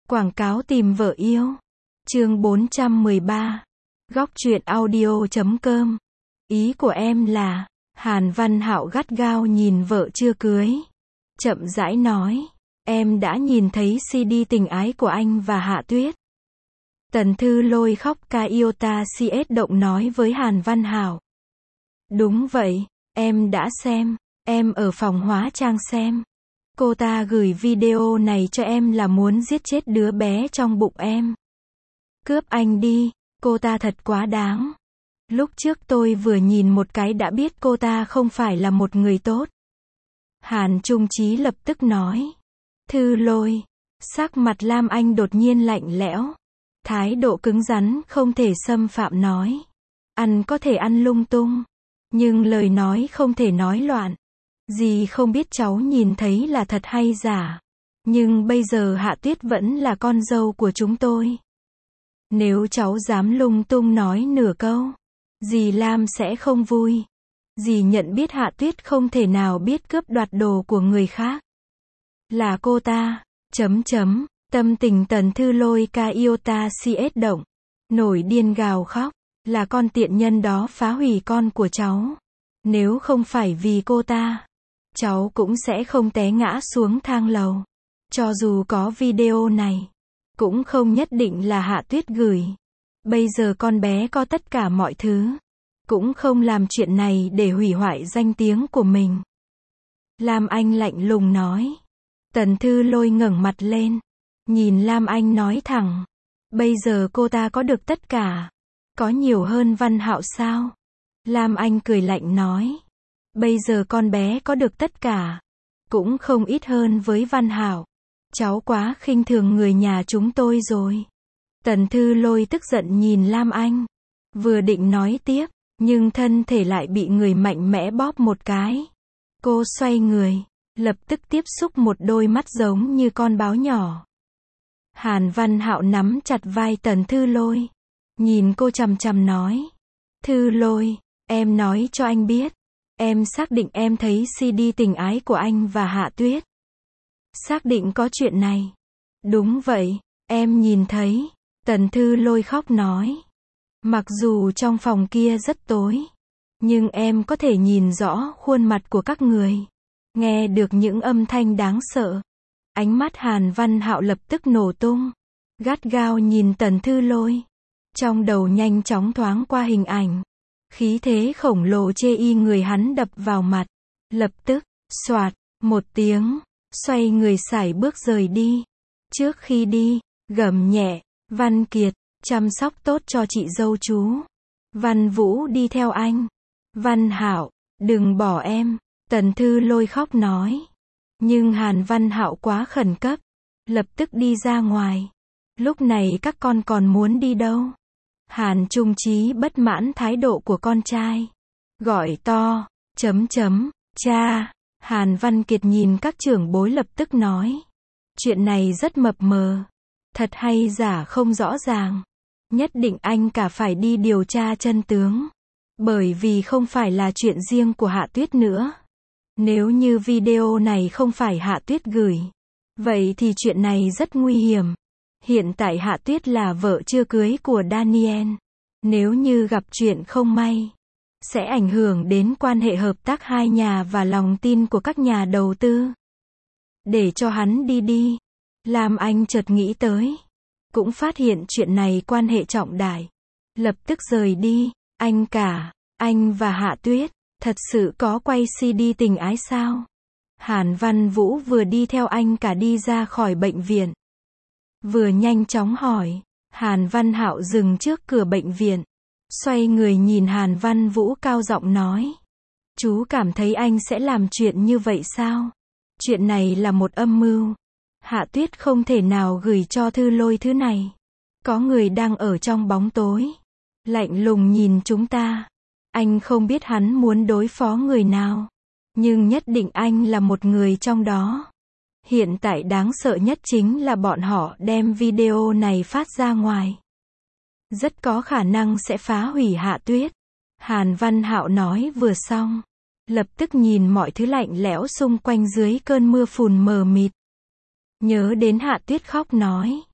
Quảng cáo tìm vợ yêu. Chương 413. Góc truyện audio.com. Ý của em là, Hàn Văn Hạo gắt gao nhìn vợ chưa cưới. Chậm rãi nói, em đã nhìn thấy CD tình ái của anh và Hạ Tuyết. Tần Thư Lôi khóc ca Iota CS động nói với Hàn Văn Hạo. Đúng vậy, em đã xem, em ở phòng hóa trang xem. Cô ta gửi video này cho em là muốn giết chết đứa bé trong bụng em. Cướp anh đi, cô ta thật quá đáng. Lúc trước tôi vừa nhìn một cái đã biết cô ta không phải là một người tốt. Hàn Trung Chí lập tức nói. Thư Lôi. Sắc mặt Lam Anh đột nhiên lạnh lẽo. Thái độ cứng rắn không thể xâm phạm nói. Ăn có thể ăn lung tung. Nhưng lời nói không thể nói loạn. Dì không biết cháu nhìn thấy là thật hay giả. Nhưng bây giờ Hạ Tuyết vẫn là con dâu của chúng tôi. Nếu cháu dám lung tung nói nửa câu, dì Lam sẽ không vui. Dì nhận biết Hạ Tuyết không thể nào biết cướp đoạt đồ của người khác. Là cô ta, tâm tình Tần Thư Lôi ca Iota CS động. Nổi điên gào khóc, là con tiện nhân đó phá hủy con của cháu. Nếu không phải vì cô ta, cháu cũng sẽ không té ngã xuống thang lầu. Cho dù có video này, cũng không nhất định là Hạ Tuyết gửi. Bây giờ con bé có tất cả mọi thứ, cũng không làm chuyện này để hủy hoại danh tiếng của mình. Lam Anh lạnh lùng nói. Tần Thư Lôi ngẩng mặt lên, nhìn Lam Anh nói thẳng. Bây giờ cô ta có được tất cả, có nhiều hơn Văn Hạo sao? Lam Anh cười lạnh nói. Bây giờ con bé có được tất cả, cũng không ít hơn với Văn Hạo. Cháu quá khinh thường người nhà chúng tôi rồi. Tần Thư Lôi tức giận nhìn Lam Anh. Vừa định nói tiếp, nhưng thân thể lại bị người mạnh mẽ bóp một cái. Cô xoay người, lập tức tiếp xúc một đôi mắt giống như con báo nhỏ. Hàn Văn Hạo nắm chặt vai Tần Thư Lôi, nhìn cô chằm chằm nói. Thư Lôi, em nói cho anh biết. Em xác định em thấy CD tình ái của anh và Hạ Tuyết. Xác định có chuyện này. Đúng vậy, em nhìn thấy. Tần Thư Lôi khóc nói. Mặc dù trong phòng kia rất tối, nhưng em có thể nhìn rõ khuôn mặt của các người. Nghe được những âm thanh đáng sợ. Ánh mắt Hàn Văn Hạo lập tức nổ tung. Gắt gao nhìn Tần Thư Lôi. Trong đầu nhanh chóng thoáng qua hình ảnh. Khí thế khổng lồ chê y người hắn đập vào mặt. Lập tức, xoạt, một tiếng, xoay người sải bước rời đi. Trước khi đi, gầm nhẹ, Văn Kiệt, chăm sóc tốt cho chị dâu chú. Văn Vũ đi theo anh. Văn Hạo, đừng bỏ em. Tần Thư Lôi khóc nói. Nhưng Hàn Văn Hạo quá khẩn cấp. Lập tức đi ra ngoài. Lúc này các con còn muốn đi đâu? Hàn Trung Chí bất mãn thái độ của con trai. Gọi to, cha. Hàn Văn Kiệt nhìn các trưởng bối lập tức nói. Chuyện này rất mập mờ. Thật hay giả không rõ ràng. Nhất định anh cả phải đi điều tra chân tướng. Bởi vì không phải là chuyện riêng của Hạ Tuyết nữa. Nếu như video này không phải Hạ Tuyết gửi, vậy thì chuyện này rất nguy hiểm. Hiện tại Hạ Tuyết là vợ chưa cưới của Daniel. Nếu như gặp chuyện không may, sẽ ảnh hưởng đến quan hệ hợp tác hai nhà và lòng tin của các nhà đầu tư. Để cho hắn đi. Lam Anh chợt nghĩ tới. Cũng phát hiện chuyện này quan hệ trọng đại. Lập tức rời đi. Anh cả, anh và Hạ Tuyết, thật sự có quay CD tình ái sao? Hàn Văn Vũ vừa đi theo anh cả đi ra khỏi bệnh viện. Vừa nhanh chóng hỏi. Hàn Văn Hạo dừng trước cửa bệnh viện. Xoay người nhìn Hàn Văn Vũ cao giọng nói. Chú cảm thấy anh sẽ làm chuyện như vậy sao? Chuyện này là một âm mưu. Hạ Tuyết không thể nào gửi cho Thư Lôi thứ này. Có người đang ở trong bóng tối. Lạnh lùng nhìn chúng ta. Anh không biết hắn muốn đối phó người nào. Nhưng nhất định anh là một người trong đó. Hiện tại đáng sợ nhất chính là bọn họ đem video này phát ra ngoài. Rất có khả năng sẽ phá hủy Hạ Tuyết. Hàn Văn Hạo nói vừa xong. Lập tức nhìn mọi thứ lạnh lẽo xung quanh dưới cơn mưa phùn mờ mịt. Nhớ đến Hạ Tuyết khóc nói.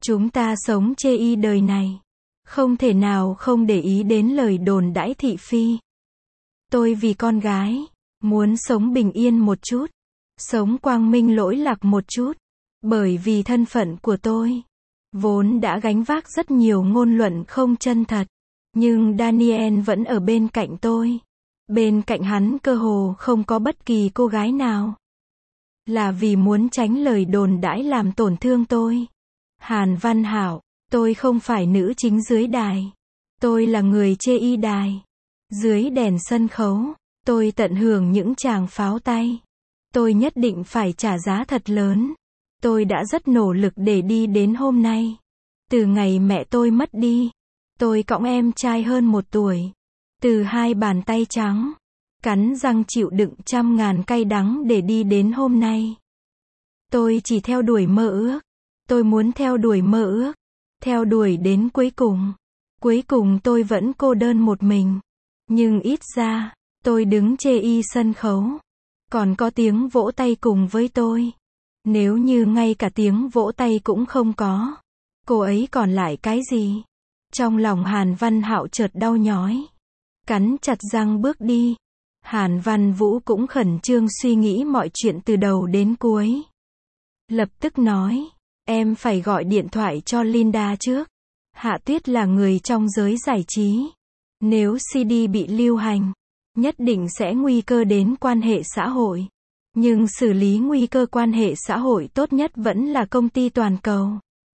Chúng ta sống chê y đời này. Không thể nào không để ý đến lời đồn đãi thị phi. Tôi vì con gái, muốn sống bình yên một chút. Sống quang minh lỗi lạc một chút. Bởi vì thân phận của tôi, vốn đã gánh vác rất nhiều ngôn luận không chân thật. Nhưng Daniel vẫn ở bên cạnh tôi. Bên cạnh hắn cơ hồ không có bất kỳ cô gái nào. Là vì muốn tránh lời đồn đãi làm tổn thương tôi. Hàn Văn Hảo, tôi không phải nữ chính dưới đài. Tôi là người chê y đài. Dưới đèn sân khấu, tôi tận hưởng những tràng pháo tay. Tôi nhất định phải trả giá thật lớn. Tôi đã rất nỗ lực để đi đến hôm nay. Từ ngày mẹ tôi mất đi, tôi cõng em trai hơn 1 tuổi. Từ 2 bàn tay trắng, cắn răng chịu đựng trăm ngàn cay đắng để đi đến hôm nay. Tôi chỉ theo đuổi mơ ước. Tôi muốn theo đuổi mơ ước. Theo đuổi đến cuối cùng. Cuối cùng tôi vẫn cô đơn một mình. Nhưng ít ra, tôi đứng chê y sân khấu. Còn có tiếng vỗ tay cùng với tôi. Nếu như ngay cả tiếng vỗ tay cũng không có, cô ấy còn lại cái gì? Trong lòng Hàn Văn Hạo chợt đau nhói. Cắn chặt răng bước đi. Hàn Văn Vũ cũng khẩn trương suy nghĩ mọi chuyện từ đầu đến cuối. Lập tức nói, em phải gọi điện thoại cho Linda trước. Hạ Tuyết là người trong giới giải trí. Nếu CD bị lưu hành, nhất định sẽ nguy cơ đến quan hệ xã hội. Nhưng xử lý nguy cơ quan hệ xã hội tốt nhất vẫn là công ty toàn cầu.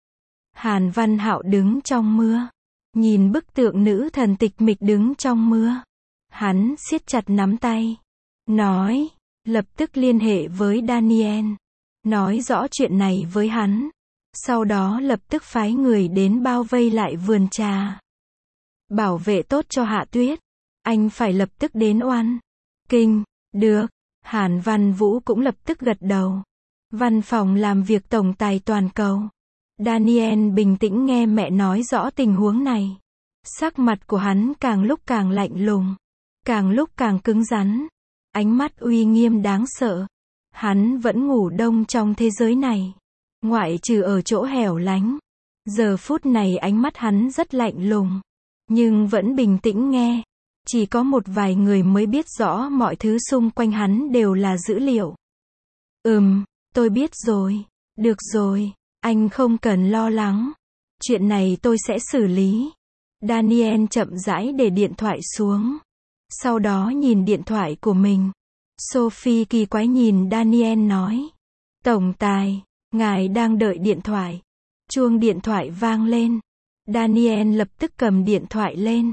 Hàn Văn Hạo đứng trong mưa. Nhìn bức tượng nữ thần tịch mịch đứng trong mưa. Hắn siết chặt nắm tay. Nói, lập tức liên hệ với Daniel. Nói rõ chuyện này với hắn. Sau đó lập tức phái người đến bao vây lại vườn trà. Bảo vệ tốt cho Hạ Tuyết. Anh phải lập tức đến Oan Kinh. Được. Hàn Văn Vũ cũng lập tức gật đầu. Văn phòng làm việc tổng tài toàn cầu. Daniel bình tĩnh nghe mẹ nói rõ tình huống này. Sắc mặt của hắn càng lúc càng lạnh lùng. Càng lúc càng cứng rắn. Ánh mắt uy nghiêm đáng sợ. Hắn vẫn ngủ đông trong thế giới này. Ngoại trừ ở chỗ hẻo lánh. Giờ phút này ánh mắt hắn rất lạnh lùng. Nhưng vẫn bình tĩnh nghe. Chỉ có một vài người mới biết rõ mọi thứ xung quanh hắn đều là dữ liệu. Tôi biết rồi. Được rồi, anh không cần lo lắng. Chuyện này tôi sẽ xử lý. Daniel chậm rãi để điện thoại xuống. Sau đó nhìn điện thoại của mình. Sophie kỳ quái nhìn Daniel nói. Tổng tài, ngài đang đợi điện thoại. Chuông điện thoại vang lên. Daniel lập tức cầm điện thoại lên.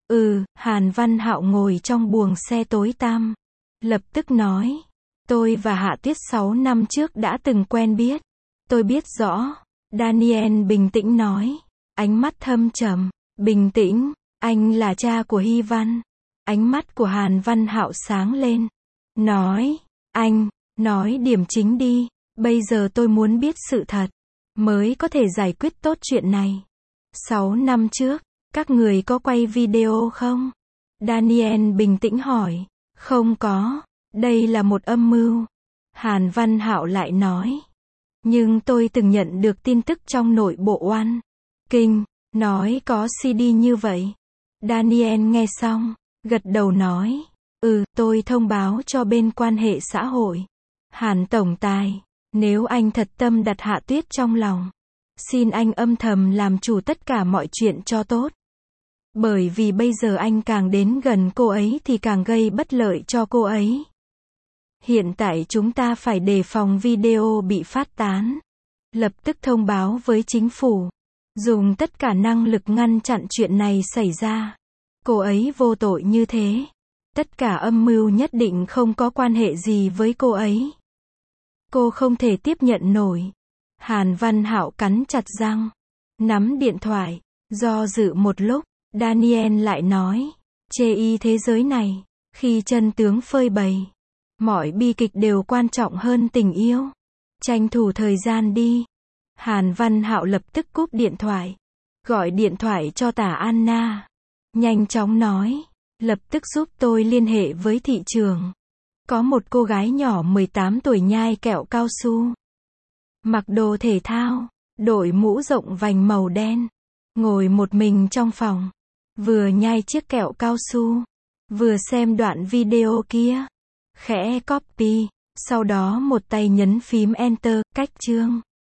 Hàn Văn Hạo ngồi trong buồng xe tối tăm. Lập tức nói. Tôi và Hạ Tuyết 6 năm trước đã từng quen biết. Tôi biết rõ. Daniel bình tĩnh nói. Ánh mắt thâm trầm. Bình tĩnh. Anh là cha của Hy Văn. Ánh mắt của Hàn Văn Hạo sáng lên. Nói. Anh, nói điểm chính đi. Bây giờ tôi muốn biết sự thật. Mới có thể giải quyết tốt chuyện này. 6 năm trước. Các người có quay video không? Daniel bình tĩnh hỏi. Không có. Đây là một âm mưu. Hàn Văn Hạo lại nói. Nhưng tôi từng nhận được tin tức trong nội bộ Oan Kinh. Nói có CD như vậy. Daniel nghe xong. Gật đầu nói. Tôi thông báo cho bên quan hệ xã hội. Hàn tổng tài. Nếu anh thật tâm đặt Hạ Tuyết trong lòng. Xin anh âm thầm làm chủ tất cả mọi chuyện cho tốt. Bởi vì bây giờ anh càng đến gần cô ấy thì càng gây bất lợi cho cô ấy. Hiện tại chúng ta phải đề phòng video bị phát tán. Lập tức thông báo với chính phủ. Dùng tất cả năng lực ngăn chặn chuyện này xảy ra. Cô ấy vô tội như thế. Tất cả âm mưu nhất định không có quan hệ gì với cô ấy. Cô không thể tiếp nhận nổi. Hàn Văn Hạo cắn chặt răng. Nắm điện thoại. Do dự một lúc. Daniel lại nói. Chê y thế giới này. Khi chân tướng phơi bày. Mọi bi kịch đều quan trọng hơn tình yêu. Tranh thủ thời gian đi. Hàn Văn Hạo lập tức cúp điện thoại. Gọi điện thoại cho Tả Anna. Nhanh chóng nói. Lập tức giúp tôi liên hệ với thị trường. Có một cô gái nhỏ 18 tuổi nhai kẹo cao su. Mặc đồ thể thao. đội mũ rộng vành màu đen, ngồi một mình trong phòng, vừa nhai chiếc kẹo cao su, vừa xem đoạn video kia. Khẽ copy, sau đó một tay nhấn phím Enter, cách chương.